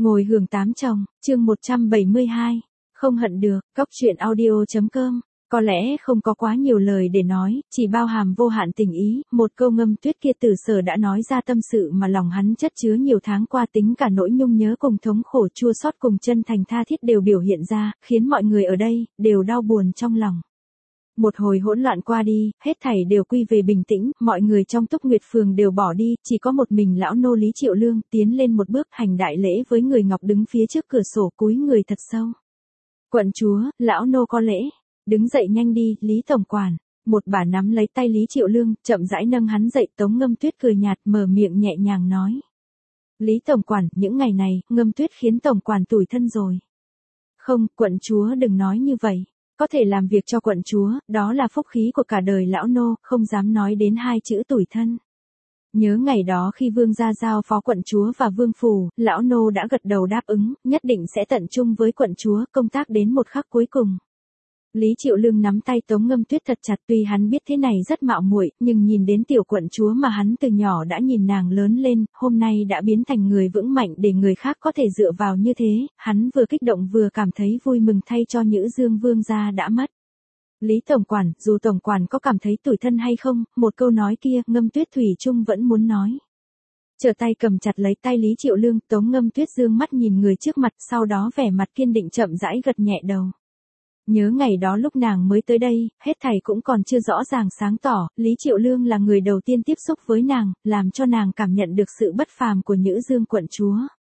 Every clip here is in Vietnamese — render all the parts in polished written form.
Ngồi hưởng tám chồng, chương 172. Không hận được, Cóc truyện audio.com. Có lẽ không có quá nhiều lời để nói, chỉ bao hàm vô hạn tình ý, một câu Ngâm Tuyết kia từ sở đã nói ra tâm sự mà lòng hắn chất chứa nhiều tháng qua, tính cả nỗi nhung nhớ cùng thống khổ chua xót cùng chân thành tha thiết đều biểu hiện ra, khiến mọi người ở đây đều đau buồn trong lòng. Một hồi hỗn loạn qua đi, hết thảy đều quy về bình tĩnh, mọi người trong Túc Nguyệt Phường đều bỏ đi, chỉ có một mình lão nô Lý Triệu Lương tiến lên một bước hành đại lễ với người ngọc đứng phía trước cửa sổ cúi người thật sâu. Quận chúa, lão nô có lễ, đứng dậy nhanh đi, Lý tổng quản. Một bà nắm lấy tay Lý Triệu Lương, chậm rãi nâng hắn dậy. Tống Ngâm Tuyết cười nhạt mở miệng nhẹ nhàng nói. Lý tổng quản, những ngày này, Ngâm Tuyết khiến tổng quản tủi thân rồi. Không, quận chúa đừng nói như vậy. Có thể làm việc cho quận chúa, đó là phúc khí của cả đời lão nô, không dám nói đến hai chữ tủi thân. Nhớ ngày đó khi vương gia giao phó quận chúa và vương phủ, lão nô đã gật đầu đáp ứng, nhất định sẽ tận trung với quận chúa, công tác đến một khắc cuối cùng. Lý Triệu Lương nắm tay Tống Ngâm Tuyết thật chặt, tuy hắn biết thế này rất mạo muội, nhưng nhìn đến tiểu quận chúa mà hắn từ nhỏ đã nhìn nàng lớn lên, hôm nay đã biến thành người vững mạnh để người khác có thể dựa vào như thế, hắn vừa kích động vừa cảm thấy vui mừng thay cho Nhữ Dương vương gia đã mất. Lý tổng quản, dù tổng quản có cảm thấy tủi thân hay không, một câu nói kia, Ngâm Tuyết thủy chung vẫn muốn nói. Trở tay cầm chặt lấy tay Lý Triệu Lương, Tống Ngâm Tuyết dương mắt nhìn người trước mặt, sau đó vẻ mặt kiên định chậm rãi gật nhẹ đầu. Nhớ ngày đó lúc nàng mới tới đây, hết thảy cũng còn chưa rõ ràng sáng tỏ, Lý Triệu Lương là người đầu tiên tiếp xúc với nàng, làm cho nàng cảm nhận được sự bất phàm của Nhữ Dương quận chúa.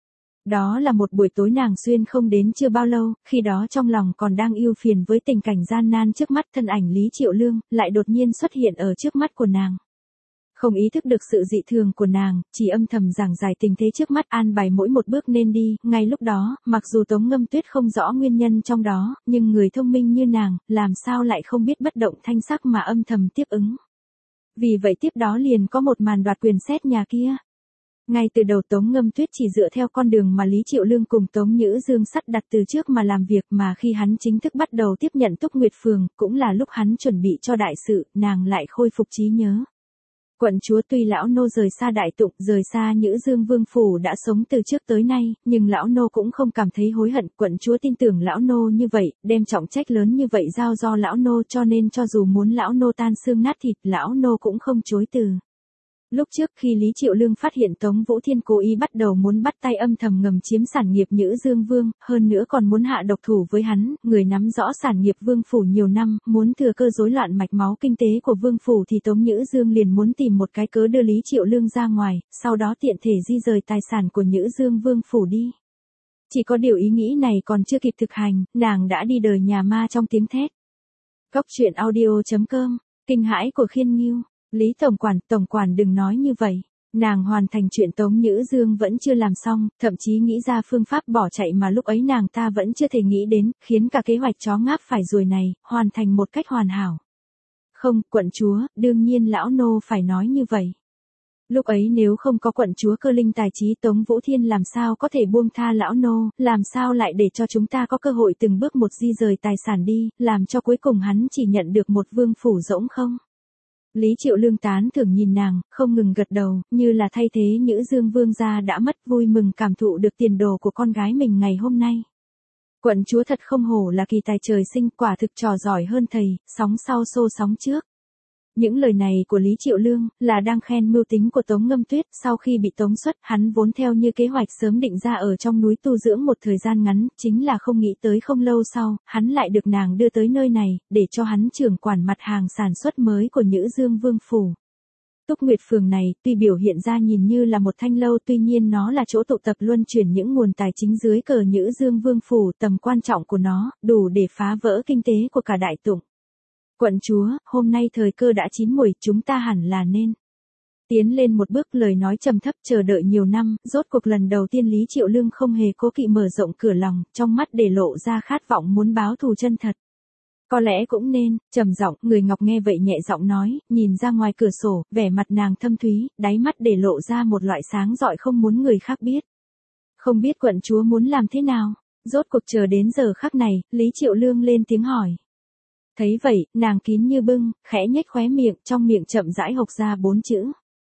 Đó là một buổi tối nàng xuyên không đến chưa bao lâu, khi đó trong lòng còn đang ưu phiền với tình cảnh gian nan trước mắt, thân ảnh Lý Triệu Lương lại đột nhiên xuất hiện ở trước mắt của nàng. Không ý thức được sự dị thường của nàng, chỉ âm thầm giảng giải tình thế trước mắt, an bài mỗi một bước nên đi, ngay lúc đó, mặc dù Tống Ngâm Tuyết không rõ nguyên nhân trong đó, nhưng người thông minh như nàng, làm sao lại không biết bất động thanh sắc mà âm thầm tiếp ứng. Vì vậy tiếp đó liền có một màn đoạt quyền xét nhà kia. Ngay từ đầu Tống Ngâm Tuyết chỉ dựa theo con đường mà Lý Triệu Lương cùng Tống Nhữ Dương sắp đặt từ trước mà làm việc, mà khi hắn chính thức bắt đầu tiếp nhận Túc Nguyệt Phường, cũng là lúc hắn chuẩn bị cho đại sự, nàng lại khôi phục trí nhớ. Quận chúa tuy lão nô rời xa đại tụng, rời xa Nhữ Dương vương phủ đã sống từ trước tới nay, nhưng lão nô cũng không cảm thấy hối hận, quận chúa tin tưởng lão nô như vậy, đem trọng trách lớn như vậy giao do lão nô, cho nên cho dù muốn lão nô tan xương nát thịt, lão nô cũng không chối từ. Lúc trước khi Lý Triệu Lương phát hiện Tống Vũ Thiên cố ý bắt đầu muốn bắt tay âm thầm ngầm chiếm sản nghiệp Nhữ Dương vương, hơn nữa còn muốn hạ độc thủ với hắn, người nắm rõ sản nghiệp vương phủ nhiều năm, muốn thừa cơ rối loạn mạch máu kinh tế của vương phủ, thì Tống Nhữ Dương liền muốn tìm một cái cớ đưa Lý Triệu Lương ra ngoài, sau đó tiện thể di rời tài sản của Nhữ Dương vương phủ đi. Chỉ có điều ý nghĩ này còn chưa kịp thực hành, nàng đã đi đời nhà ma trong tiếng thét. Cóc truyện audio.com, kinh hãi của Khiên Nghiêu. Lý tổng quản đừng nói như vậy. Nàng hoàn thành chuyện Tống Nhữ Dương vẫn chưa làm xong, thậm chí nghĩ ra phương pháp bỏ chạy mà lúc ấy nàng ta vẫn chưa thể nghĩ đến, khiến cả kế hoạch chó ngáp phải ruồi này, hoàn thành một cách hoàn hảo. Không, quận chúa, đương nhiên lão nô phải nói như vậy. Lúc ấy nếu không có quận chúa cơ linh tài trí Tống Vũ Thiên làm sao có thể buông tha lão nô, làm sao lại để cho chúng ta có cơ hội từng bước một di rời tài sản đi, làm cho cuối cùng hắn chỉ nhận được một vương phủ rỗng không? Lý Triệu Lương tán thưởng nhìn nàng, không ngừng gật đầu, như là thay thế Nhữ Dương vương gia đã mất, vui mừng cảm thụ được tiền đồ của con gái mình ngày hôm nay. Quận chúa thật không hổ là kỳ tài trời sinh, quả thực trò giỏi hơn thầy, sóng sau xô sóng trước. Những lời này của Lý Triệu Lương là đang khen mưu tính của Tống Ngâm Tuyết, sau khi bị tống xuất, hắn vốn theo như kế hoạch sớm định ra ở trong núi tu dưỡng một thời gian ngắn, chính là không nghĩ tới không lâu sau, hắn lại được nàng đưa tới nơi này, để cho hắn trưởng quản mặt hàng sản xuất mới của Nhữ Dương vương phủ. Túc Nguyệt Phường này, tuy biểu hiện ra nhìn như là một thanh lâu, tuy nhiên nó là chỗ tụ tập luân chuyển những nguồn tài chính dưới cờ Nhữ Dương vương phủ, tầm quan trọng của nó, đủ để phá vỡ kinh tế của cả đại tụng. Quận chúa, hôm nay thời cơ đã chín muồi, chúng ta hẳn là nên tiến lên một bước, lời nói trầm thấp, chờ đợi nhiều năm, rốt cuộc lần đầu tiên Lý Triệu Lương không hề cố kỵ mở rộng cửa lòng, trong mắt để lộ ra khát vọng muốn báo thù chân thật. Có lẽ cũng nên, trầm giọng, người ngọc nghe vậy nhẹ giọng nói, nhìn ra ngoài cửa sổ, vẻ mặt nàng thâm thúy, đáy mắt để lộ ra một loại sáng rọi không muốn người khác biết. Không biết quận chúa muốn làm thế nào? Rốt cuộc chờ đến giờ khắc này, Lý Triệu Lương lên tiếng hỏi. Thấy vậy, nàng kín như bưng, khẽ nhếch khóe miệng, trong miệng chậm rãi hộc ra 4 chữ.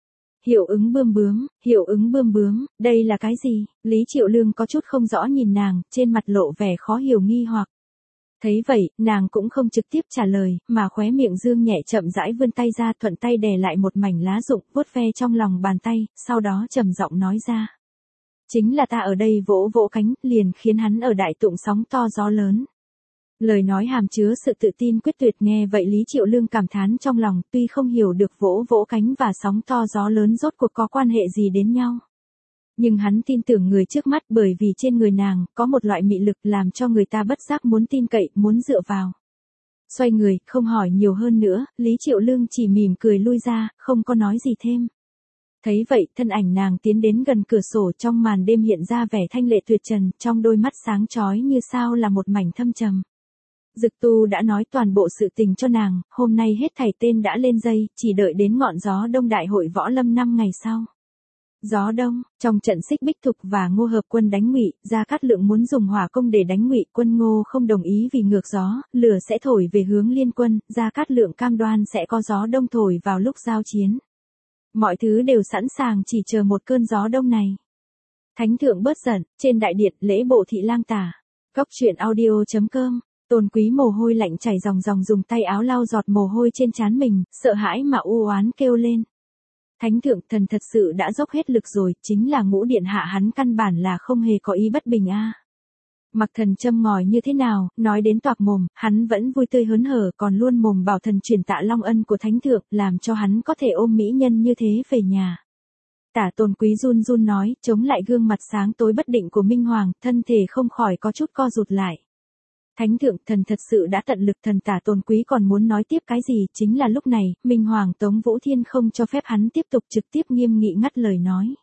Hiệu ứng bươm bướm, hiệu ứng bươm bướm, đây là cái gì? Lý Triệu Lương có chút không rõ nhìn nàng, trên mặt lộ vẻ khó hiểu nghi hoặc. Thấy vậy, nàng cũng không trực tiếp trả lời, mà khóe miệng dương nhẹ chậm rãi vươn tay ra thuận tay đè lại một mảnh lá rụng, vuốt ve trong lòng bàn tay, sau đó trầm giọng nói ra. Chính là ta ở đây vỗ vỗ cánh, liền khiến hắn ở đại tụng sóng to gió lớn. Lời nói hàm chứa sự tự tin quyết tuyệt, nghe vậy Lý Triệu Lương cảm thán trong lòng, tuy không hiểu được vỗ vỗ cánh và sóng to gió lớn rốt cuộc có quan hệ gì đến nhau. Nhưng hắn tin tưởng người trước mắt, bởi vì trên người nàng có một loại mị lực làm cho người ta bất giác muốn tin cậy, muốn dựa vào. Xoay người, không hỏi nhiều hơn nữa, Lý Triệu Lương chỉ mỉm cười lui ra, không có nói gì thêm. Thấy vậy, thân ảnh nàng tiến đến gần cửa sổ, trong màn đêm hiện ra vẻ thanh lệ tuyệt trần, trong đôi mắt sáng chói như sao là một mảnh thâm trầm. Dực Tu đã nói toàn bộ sự tình cho nàng, hôm nay hết thảy tên đã lên dây, chỉ đợi đến ngọn gió đông đại hội võ lâm 5 ngày sau. Gió đông, trong trận Xích Bích Thục và Ngô hợp quân đánh Ngụy, Gia Cát Lượng muốn dùng hỏa công để đánh Ngụy, quân Ngô không đồng ý vì ngược gió, lửa sẽ thổi về hướng Liên Quân, Gia Cát Lượng cam đoan sẽ có gió đông thổi vào lúc giao chiến. Mọi thứ đều sẵn sàng, chỉ chờ một cơn gió đông này. Thánh thượng bớt giận, trên đại điện, lễ bộ thị lang tả. Cóc truyện audio.com. Tôn Quý mồ hôi lạnh chảy ròng ròng dùng tay áo lau giọt mồ hôi trên trán mình, sợ hãi mà u oán kêu lên. Thánh thượng, thần thật sự đã dốc hết lực rồi, chính là Ngũ điện hạ hắn căn bản là không hề có ý bất bình a. Mặc Thần châm ngòi như thế nào, nói đến toạc mồm, hắn vẫn vui tươi hớn hở, còn luôn mồm bảo thần truyền tạ long ân của thánh thượng, làm cho hắn có thể ôm mỹ nhân như thế về nhà. Tả Tôn Quý run run nói, chống lại gương mặt sáng tối bất định của Minh Hoàng, thân thể không khỏi có chút co rụt lại. Thánh thượng, thần thật sự đã tận lực. Thần Tả Tôn Quý còn muốn nói tiếp cái gì, chính là lúc này, Minh Hoàng Tống Vũ Thiên không cho phép hắn tiếp tục, trực tiếp nghiêm nghị ngắt lời nói.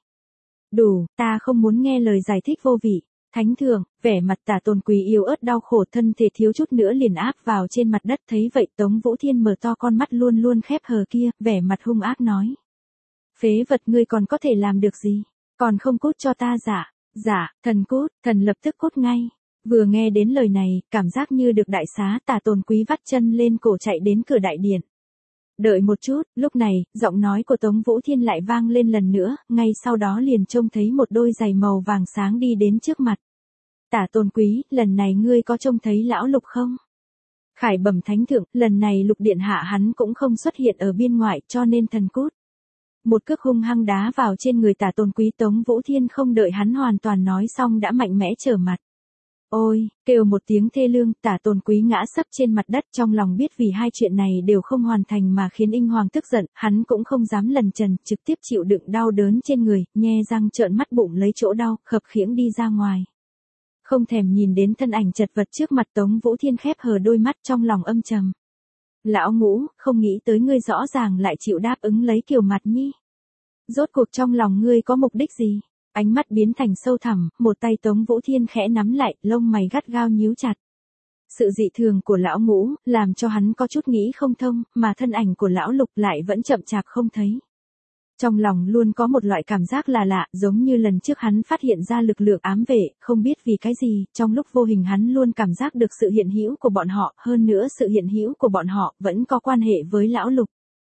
Đủ, ta không muốn nghe lời giải thích vô vị. Thánh thượng, vẻ mặt Tả Tôn Quý yếu ớt đau khổ, thân thể thiếu chút nữa liền áp vào trên mặt đất. Thấy vậy Tống Vũ Thiên mở to con mắt luôn luôn khép hờ kia, vẻ mặt hung ác nói. Phế vật, ngươi còn có thể làm được gì? Còn không cút cho ta? Dạ, thần cút, thần lập tức cút ngay. Vừa nghe đến lời này, cảm giác như được đại xá, Tả Tôn Quý vắt chân lên cổ chạy đến cửa đại điện. Đợi một chút, lúc này, giọng nói của Tống Vũ Thiên lại vang lên lần nữa, ngay sau đó liền trông thấy một đôi giày màu vàng sáng đi đến trước mặt. Tả Tôn Quý, lần này ngươi có trông thấy lão Lục không? Khải bẩm thánh thượng, lần này Lục điện hạ hắn cũng không xuất hiện ở biên ngoại, cho nên thần cút. Một cước hung hăng đá vào trên người Tả Tôn Quý. Tống Vũ Thiên không đợi hắn hoàn toàn nói xong đã mạnh mẽ trở mặt. Ôi, kêu một tiếng thê lương, Tả Tôn Quý ngã sấp trên mặt đất, trong lòng biết vì hai chuyện này đều không hoàn thành mà khiến Inh Hoàng tức giận, hắn cũng không dám lẩn trần, trực tiếp chịu đựng đau đớn trên người, nhe răng trợn mắt bụng lấy chỗ đau, khập khiễng đi ra ngoài. Không thèm nhìn đến thân ảnh chật vật trước mặt, Tống Vũ Thiên khép hờ đôi mắt, trong lòng âm trầm. Lão Ngũ, không nghĩ tới ngươi rõ ràng lại chịu đáp ứng lấy Kiều Mặt Nhi. Rốt cuộc trong lòng ngươi có mục đích gì? Ánh mắt biến thành sâu thẳm, một tay Tống Vũ Thiên khẽ nắm lại, lông mày gắt gao nhíu chặt. Sự dị thường của lão Ngũ, làm cho hắn có chút nghĩ không thông, mà thân ảnh của lão Lục lại vẫn chậm chạp không thấy. Trong lòng luôn có một loại cảm giác là lạ, giống như lần trước hắn phát hiện ra lực lượng ám vệ, không biết vì cái gì, trong lúc vô hình hắn luôn cảm giác được sự hiện hữu của bọn họ, hơn nữa sự hiện hữu của bọn họ vẫn có quan hệ với lão Lục.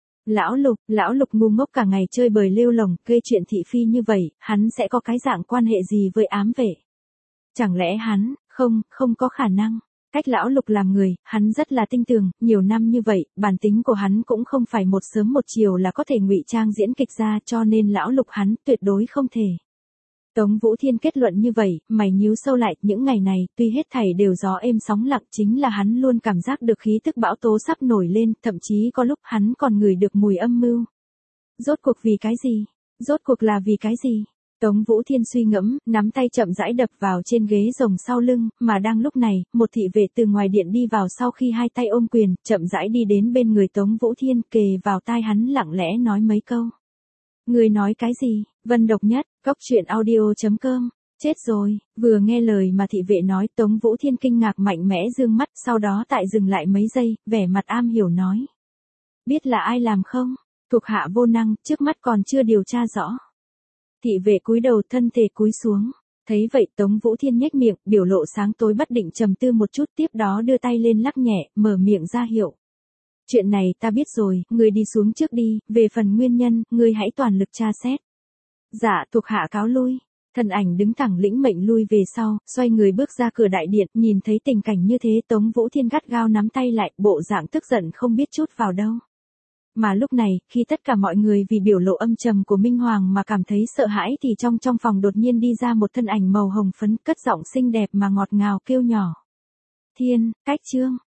Lão Lục ngu ngốc cả ngày chơi bời lêu lồng, gây chuyện thị phi như vậy, hắn sẽ có cái dạng quan hệ gì với ám vệ? Chẳng lẽ hắn, không có khả năng. Cách lão Lục làm người, hắn rất là tinh tường, nhiều năm như vậy, bản tính của hắn cũng không phải một sớm một chiều là có thể ngụy trang diễn kịch ra, cho nên lão Lục hắn tuyệt đối không thể. Tống Vũ Thiên kết luận như vậy, mày nhíu sâu lại, những ngày này, tuy hết thảy đều gió êm sóng lặng, chính là hắn luôn cảm giác được khí tức bão tố sắp nổi lên, thậm chí có lúc hắn còn ngửi được mùi âm mưu. Rốt cuộc vì cái gì? Rốt cuộc là vì cái gì? Tống Vũ Thiên suy ngẫm, nắm tay chậm rãi đập vào trên ghế rồng sau lưng, mà đang lúc này, một thị vệ từ ngoài điện đi vào, sau khi hai tay ôm quyền, chậm rãi đi đến bên người Tống Vũ Thiên, kề vào tai hắn lặng lẽ nói mấy câu. Người nói cái gì? Vân Độc Nhất, Cóc truyện audio.com. Chết rồi, vừa nghe lời mà thị vệ nói, Tống Vũ Thiên kinh ngạc mạnh mẽ dương mắt, sau đó tại dừng lại mấy giây, vẻ mặt am hiểu nói. Biết là ai làm không? Thuộc hạ vô năng, trước mắt còn chưa điều tra rõ. Thị vệ cúi đầu, thân thể cúi xuống. Thấy vậy Tống Vũ Thiên nhếch miệng, biểu lộ sáng tối bất định, trầm tư một chút, tiếp đó đưa tay lên lắc nhẹ, mở miệng ra hiệu. chuyện này ta biết rồi, ngươi đi xuống trước đi, về phần nguyên nhân, ngươi hãy toàn lực tra xét. Dạ, thuộc hạ cáo lui. Thân ảnh đứng thẳng lĩnh mệnh lui về sau, xoay người bước ra cửa đại điện, nhìn thấy tình cảnh như thế Tống Vũ Thiên gắt gao nắm tay lại, bộ dạng tức giận không biết chút vào đâu. Mà lúc này, khi tất cả mọi người vì biểu lộ âm trầm của Minh Hoàng mà cảm thấy sợ hãi thì trong phòng đột nhiên đi ra một thân ảnh màu hồng phấn, cất giọng xinh đẹp mà ngọt ngào kêu nhỏ. Thiên, cách Trương.